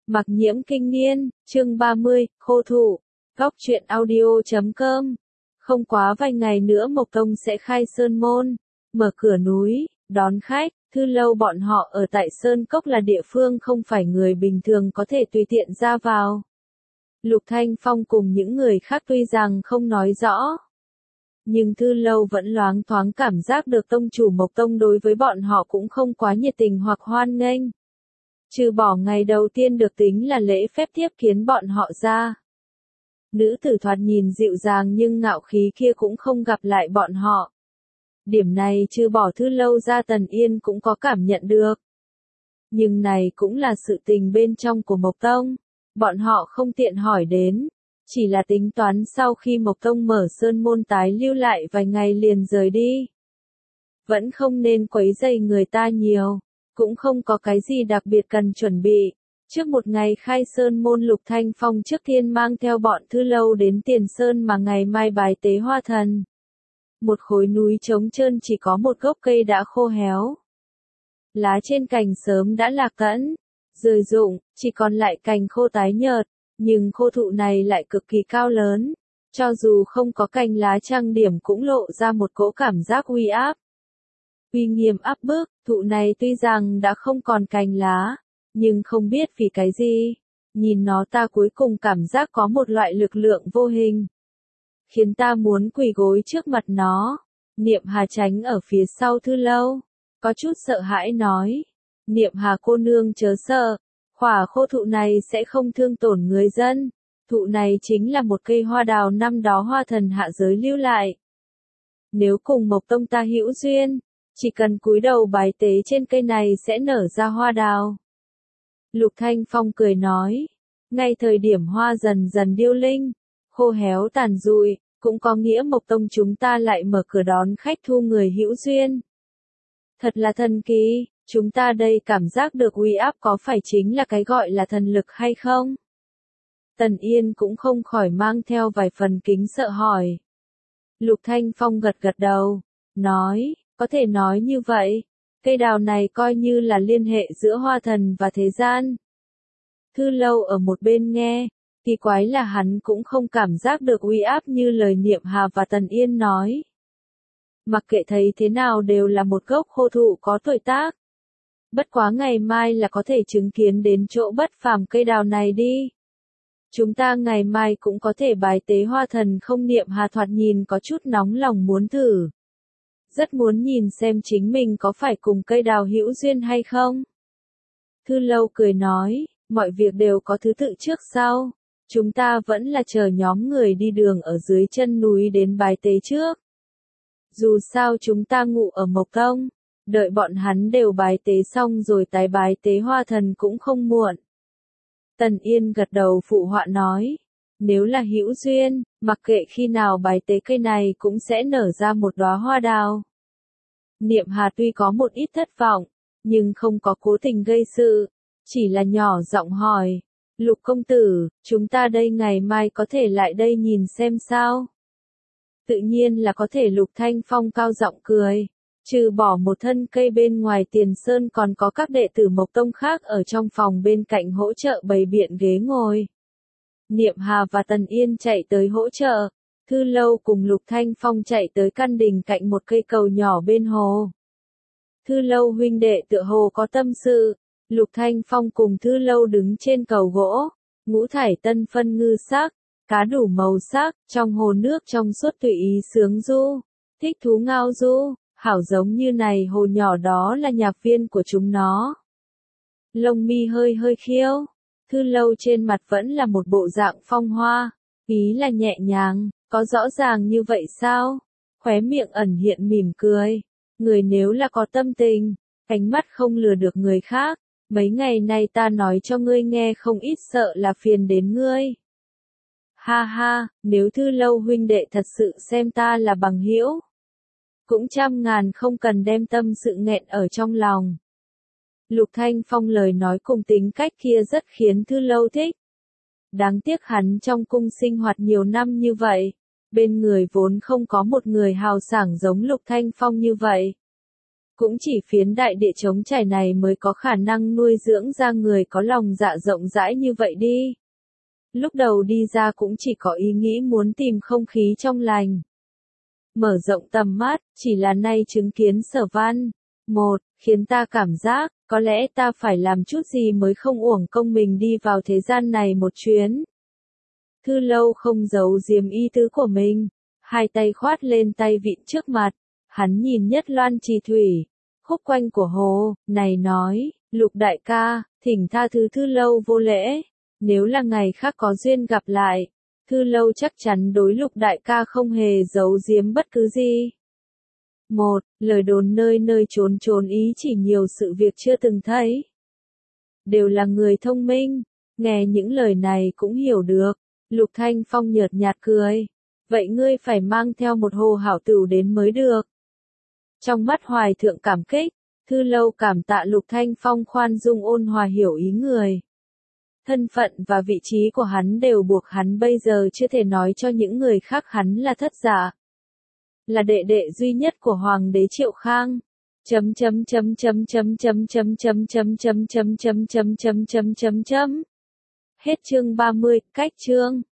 Mặc Nhiễm Kinh Niên, chương 30, Khô Thụ, Góc Truyện Audio.com. Không quá vài ngày nữa Mộc Tông sẽ khai sơn môn, mở cửa núi, đón khách. Thư Lâu bọn họ ở tại Sơn Cốc là địa phương không phải người bình thường có thể tùy tiện ra vào. Lục Thanh Phong cùng những người khác tuy rằng không nói rõ, nhưng Thư Lâu vẫn loáng thoáng cảm giác được tông chủ Mộc Tông đối với bọn họ cũng không quá nhiệt tình hoặc hoan nghênh. Trừ bỏ ngày đầu tiên được tính là lễ phép tiếp kiến bọn họ ra. Nữ tử thoạt nhìn dịu dàng nhưng ngạo khí kia cũng không gặp lại bọn họ. Điểm này trừ bỏ Thư Lâu ra Tần Yên cũng có cảm nhận được. Nhưng này cũng là sự tình bên trong của Mộc Tông, bọn họ không tiện hỏi đến, chỉ là tính toán sau khi Mộc Tông mở sơn môn tái lưu lại vài ngày liền rời đi. Vẫn không nên quấy rầy người ta nhiều, cũng không có cái gì đặc biệt cần chuẩn bị. Trước một ngày khai sơn môn Lục Thanh Phong trước tiên mang theo bọn Thư Lâu đến Tiền Sơn mà ngày mai bài tế hoa thần. Một khối núi trống trơn chỉ có một gốc cây đã khô héo. Lá trên cành sớm đã lạc tẫn, rơi rụng, chỉ còn lại cành khô tái nhợt, nhưng khô thụ này lại cực kỳ cao lớn. Cho dù không có cành lá trang điểm cũng lộ ra một cỗ cảm giác uy áp. Uy nghiêm áp bức, thụ này tuy rằng đã không còn cành lá, nhưng không biết vì cái gì, nhìn nó ta cuối cùng cảm giác có một loại lực lượng vô hình, khiến ta muốn quỳ gối trước mặt nó. Niệm Hà tránh ở phía sau Thư Lâu, có chút sợ hãi nói, Niệm Hà cô nương chớ sợ, khỏa khô thụ này sẽ không thương tổn người dân, thụ này chính là một cây hoa đào năm đó hoa thần hạ giới lưu lại. Nếu cùng Mộc Tông ta hữu duyên, chỉ cần cúi đầu bái tế trên cây này sẽ nở ra hoa đào. Lục Thanh Phong cười nói, ngay thời điểm hoa dần dần điêu linh, khô héo tàn rụi, cũng có nghĩa Mộc Tông chúng ta lại mở cửa đón khách thu người hữu duyên. Thật là thần kỳ, chúng ta đây cảm giác được uy áp có phải chính là cái gọi là thần lực hay không? Tần Yên cũng không khỏi mang theo vài phần kính sợ hỏi. Lục Thanh Phong gật gật đầu, nói, có thể nói như vậy, cây đào này coi như là liên hệ giữa hoa thần và thế gian. Thư Lâu ở một bên nghe, kỳ quái là hắn cũng không cảm giác được uy áp như lời Niệm Hà và Tần Yên nói. Mặc kệ thấy thế nào đều là một gốc khô thụ có tuổi tác. Bất quá ngày mai là có thể chứng kiến đến chỗ bất phàm cây đào này đi. Chúng ta ngày mai cũng có thể bài tế hoa thần không? Niệm Hà thoạt nhìn có chút nóng lòng muốn thử. Rất muốn nhìn xem chính mình có phải cùng cây đào hữu duyên hay không. Thư Lâu cười nói, mọi việc đều có thứ tự trước sau. Chúng ta vẫn là chờ nhóm người đi đường ở dưới chân núi đến bài tế trước. Dù sao chúng ta ngụ ở Mộc Tông, đợi bọn hắn đều bài tế xong rồi tái bài tế hoa thần cũng không muộn. Tần Yên gật đầu phụ họa nói, nếu là hữu duyên, mặc kệ khi nào bài tế cây này cũng sẽ nở ra một đóa hoa đào. Niệm Hà tuy có một ít thất vọng, nhưng không có cố tình gây sự, chỉ là nhỏ giọng hỏi, Lục công tử, chúng ta đây ngày mai có thể lại đây nhìn xem sao? Tự nhiên là có thể. Lục Thanh Phong cao giọng cười, trừ bỏ một thân cây bên ngoài Tiền Sơn còn có các đệ tử Mộc Tông khác ở trong phòng bên cạnh hỗ trợ bày biện ghế ngồi. Niệm Hà và Tần Yên chạy tới hỗ trợ, Thư Lâu cùng Lục Thanh Phong chạy tới căn đình cạnh một cây cầu nhỏ bên hồ. Thư Lâu huynh đệ tựa hồ có tâm sự, Lục Thanh Phong cùng Thư Lâu đứng trên cầu gỗ, ngũ thải tân phân ngư sắc, cá đủ màu sắc, trong hồ nước trong suốt tùy ý sướng du, thích thú ngao du, hảo giống như này hồ nhỏ đó là nhạc viên của chúng nó. Lông mi hơi hơi khiêu, Thư Lâu trên mặt vẫn là một bộ dạng phong hoa, ý là nhẹ nhàng, có rõ ràng như vậy sao? Khóe miệng ẩn hiện mỉm cười, người nếu là có tâm tình, ánh mắt không lừa được người khác, mấy ngày nay ta nói cho ngươi nghe không ít sợ là phiền đến ngươi. Ha ha, nếu Thư Lâu huynh đệ thật sự xem ta là bằng hữu, cũng trăm ngàn không cần đem tâm sự nghẹn ở trong lòng. Lục Thanh Phong lời nói cùng tính cách kia rất khiến Thư Lâu thích. Đáng tiếc hắn trong cung sinh hoạt nhiều năm như vậy, bên người vốn không có một người hào sảng giống Lục Thanh Phong như vậy. Cũng chỉ phiến đại địa trống trải này mới có khả năng nuôi dưỡng ra người có lòng dạ rộng rãi như vậy đi. Lúc đầu đi ra cũng chỉ có ý nghĩ muốn tìm không khí trong lành. Mở rộng tầm mắt, chỉ là nay chứng kiến Sở Văn. Một, khiến ta cảm giác, có lẽ ta phải làm chút gì mới không uổng công mình đi vào thế gian này một chuyến. Thư Lâu không giấu giếm ý tứ của mình, hai tay khoát lên tay vịn trước mặt, hắn nhìn Nhất Loan Trì Thủy, khúc quanh của hồ, này nói, Lục đại ca, thỉnh tha thứ Thư Lâu vô lễ, nếu là ngày khác có duyên gặp lại, Thư Lâu chắc chắn đối Lục đại ca không hề giấu giếm bất cứ gì. Một, lời đồn nơi nơi trốn trốn ý chỉ nhiều sự việc chưa từng thấy. Đều là người thông minh, nghe những lời này cũng hiểu được. Lục Thanh Phong nhợt nhạt cười. Vậy ngươi phải mang theo một hồ hảo tửu đến mới được. Trong mắt Hoài Thượng cảm kích, Thư Lâu cảm tạ Lục Thanh Phong khoan dung ôn hòa hiểu ý người. Thân phận và vị trí của hắn đều buộc hắn bây giờ chưa thể nói cho những người khác hắn là thất giả. Là đệ đệ duy nhất của Hoàng đế Triệu Khang. Hết chương 30, cách chương.